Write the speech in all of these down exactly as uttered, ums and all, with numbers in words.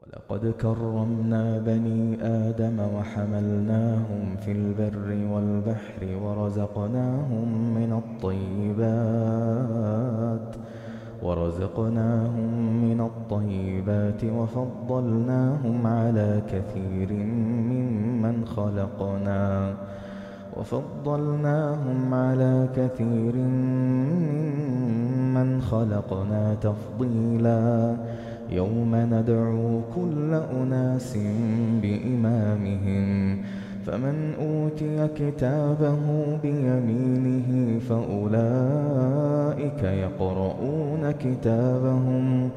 ولقد كرمنا بني آدم وحملناهم في البر والبحر ورزقناهم من الطيبات ورزقناهم من الطيبات وفضلناهم على كثير ممن خلقنا وفضلناهم على كثير ممن خلقنا تفضيلا. يوم ندعو كل أناس بإمامهم فمن أوتي كتابه بيمينه فأولئك يقرؤون كتابهم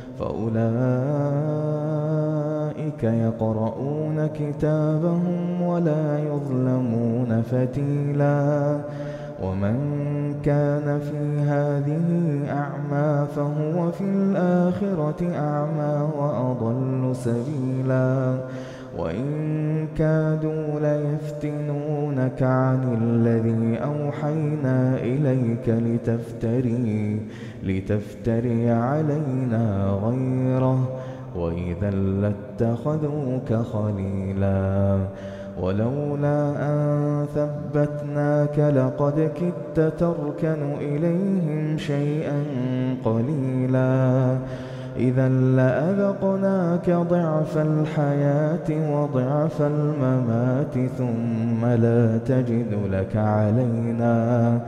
فأولئك يقرؤون كتابهم ولا يظلمون فتيلا. ومن كان في هذه أعمى فهو في الآخرة أعمى وأضل سبيلا. وإن كادوا ليفتنونك عن الذي أوحينا إليك لتفتري لتفتري علينا غيره وإذا لاتخذوك خليلا. ولولا أن ثبتناك لقد كدت تركن إليهم شيئا قليلا. إذا لأذقناك ضعف الحياة وضعف الممات ثم لا تجد لك علينا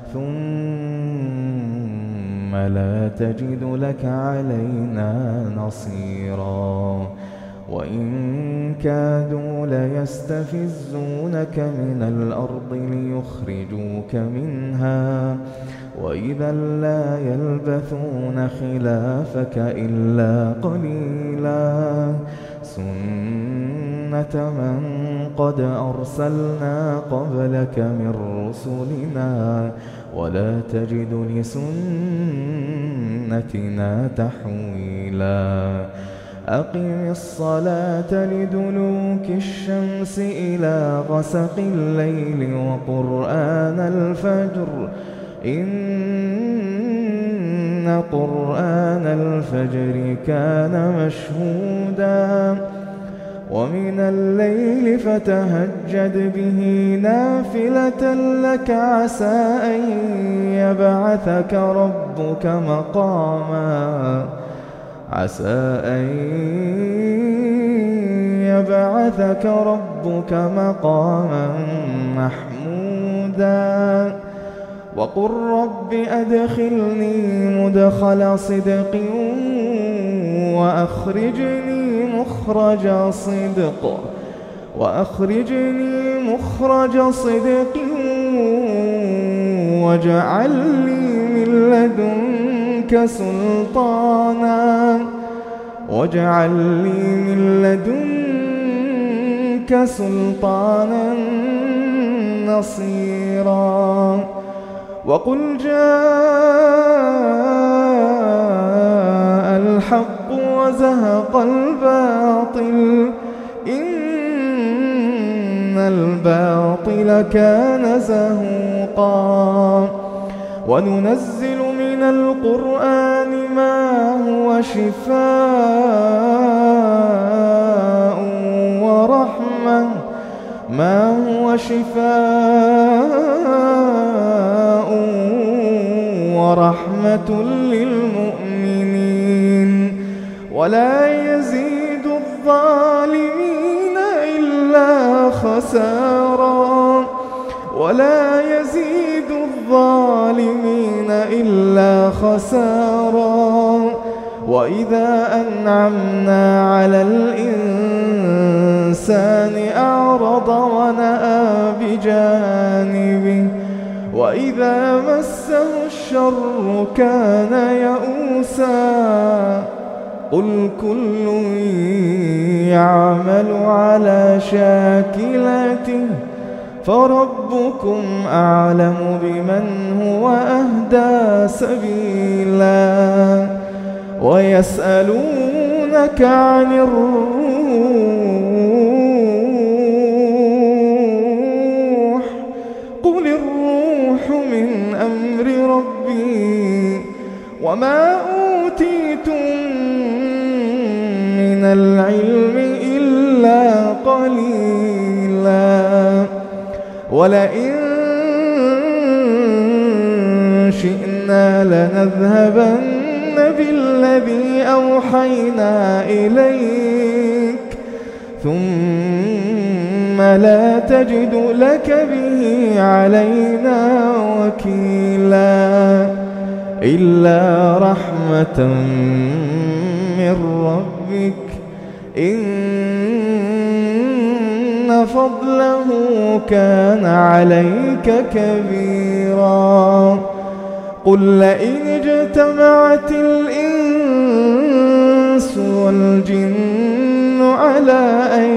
ثم لا تجد لك علينا نصيرا. وإن كادوا ليستفزونك من الأرض ليخرجوك منها وإذا لا يلبثون خلافك إلا قليلا. سنة من قد أرسلنا قبلك من رسلنا ولا تجد لسنتنا تحويلا. أقم الصلاة لدلوك الشمس إلى غسق الليل وقرآن الفجر إن قرآن الفجر كان مشهودا. ومن الليل فتهجد به نافلة لك عسى أن يبعثك ربك مقاما عسى أن يبعثك ربك مقاما محمودا. وقل رب أدخلني مدخل صدق وأخرجني مخرج صدق وأخرجني مخرج صدق واجعل لي من لدنك سلطانا واجعل لي من لدنك سلطانا نصيرا. وقل جاء الحق وزهق الباطل إن الباطل كان زهوقا. وننزل من القرآن ما هو شفاء ورحمة ما هو شفاء ورحمة للمؤمنين ولا يزيد الظالمين إلا خسارا ولا يزيد الظالمين إلا خسارا. وإذا أنعمنا على الإنسان أعرض ونأى بجانبه وإذا مسه الشر كان يئوسا. قل كل يعمل على شاكلته فربكم أعلم بمن هو أهدى سبيلا. ويسألونك عن الروح قل الروح من أمر ربي وما أوتيتم من العلم إلا قليلا ولئن شئنا لنذهبن بالذي أوحينا إليك ثم لا تجد لك به علينا وكيلا إلا رحمة من ربك إن فضله كان عليك كبيرا قل لئن اجتمعت الإنس والجن على أن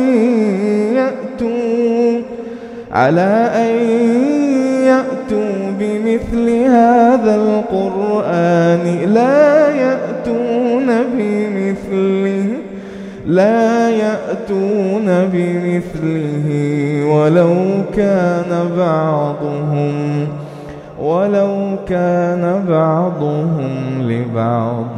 يأتوا على أن يأتوا بمثل هذا القرآن لا يأتون بمثله لا يأتون بمثله ولو كان بعضهم ولو كان بعضهم لبعض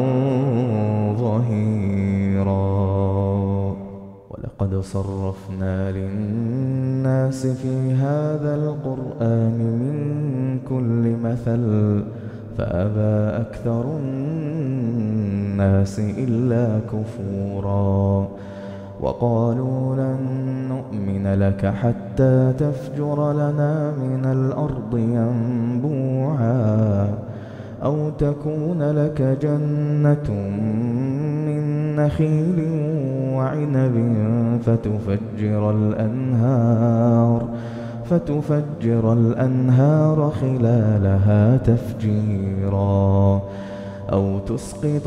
ظهيرا ولقد صرفنا للناس في هذا القرآن من كل مثل فأبى أكثر الناس إلا كفورا وقالوا لن نؤمن لك حتى تفجر لنا من الأرض ينبوعا أو تكون لك جنة من نخيل وعنب فتفجر الأنهار فتفجر الأنهار خلالها تفجيرا أو تسقط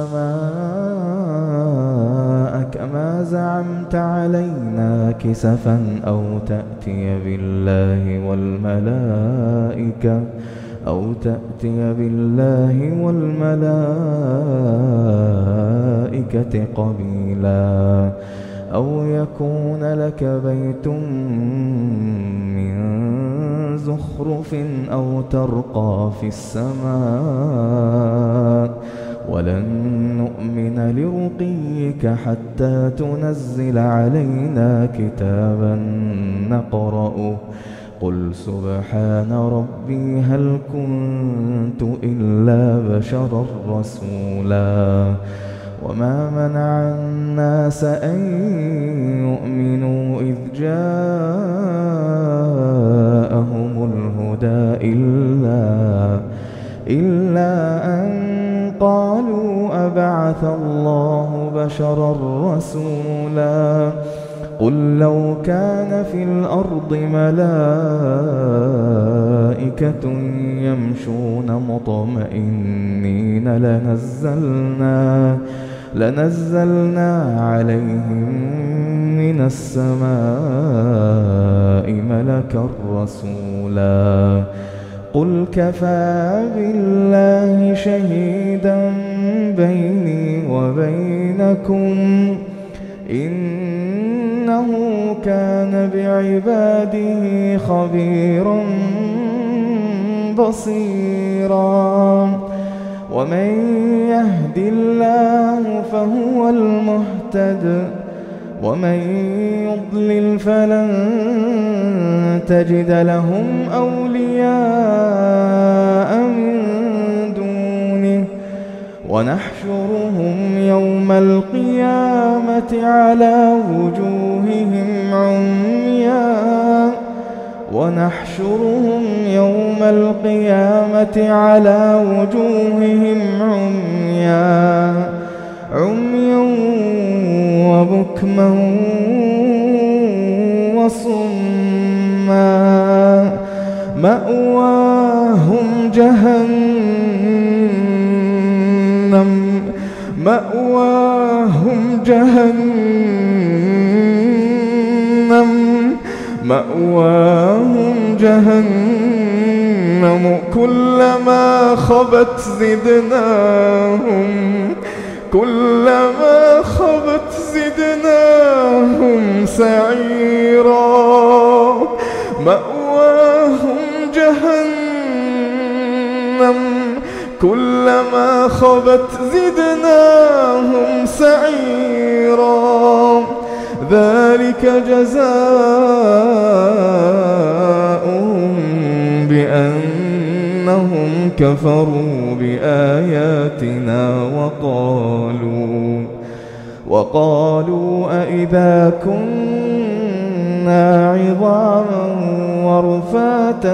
السماء كما زعمت علينا كسفا أو تأتي بالله والملائكة أو تأتي بالله والملائكة قبيلا أو يكون لك بيت من زخرف أو ترقى في السماء ولن نؤمن لرقيك حتى تنزل علينا كتابا نقرأه قل سبحان ربي هل كنت إلا بشرا رسولا وما منع الناس أن يؤمنوا إذ جاءهم الهدى إلا, إلا أن قالوا أبعث الله بشرا رسولا قل لو كان في الأرض ملائكة يمشون مطمئنين لنزلنا لنزلنا عليهم من السماء ملكا رسولا قل كفى بالله شهيدا بيني وبينكم إنه كان بعباده خبيرا بصيرا ومن يهد الله فهو المهتد ومن يضلل فلن تجد لهم أولياء من دونه ونحشرهم يوم القيامة على وجوههم عميا ونحشرهم يوم القيامة على وجوههم عميا عميا وبكما وصما مأواهم جهنم مأواهم جهنم مأواهم جهنم كلما خبت زدناهم كلما خبت زدناهم سعيرا مأواهم جهنم كلما خبت زدناهم سعيرا ذلك جزاؤهم بأنهم كفروا بآياتنا وقالوا وقالوا أئذا كنا عظاما ورفاتا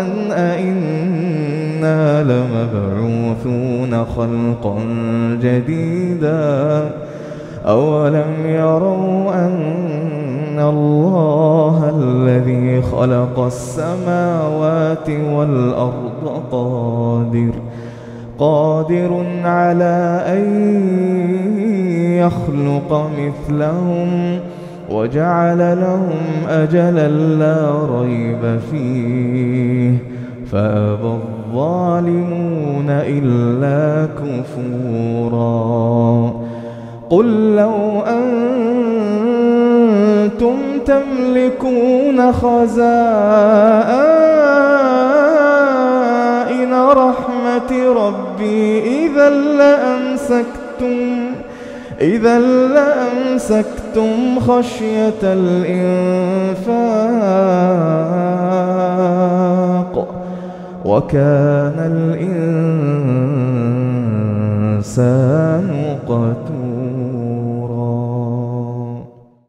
أئنا لمبعوثون خلقا جديدا أولم يروا أن الله الذي خلق السماوات والأرض قادر قادر على أن يخلق مثلهم وجعل لهم أجلا لا ريب فيه فأبى الظالمون إلا كفورا قل لو أنتم تملكون خزائن رحمة ربي إذا لأمسكتم إذا لأمسكتم خشية الإنفاق وكان الإنسان قتورا.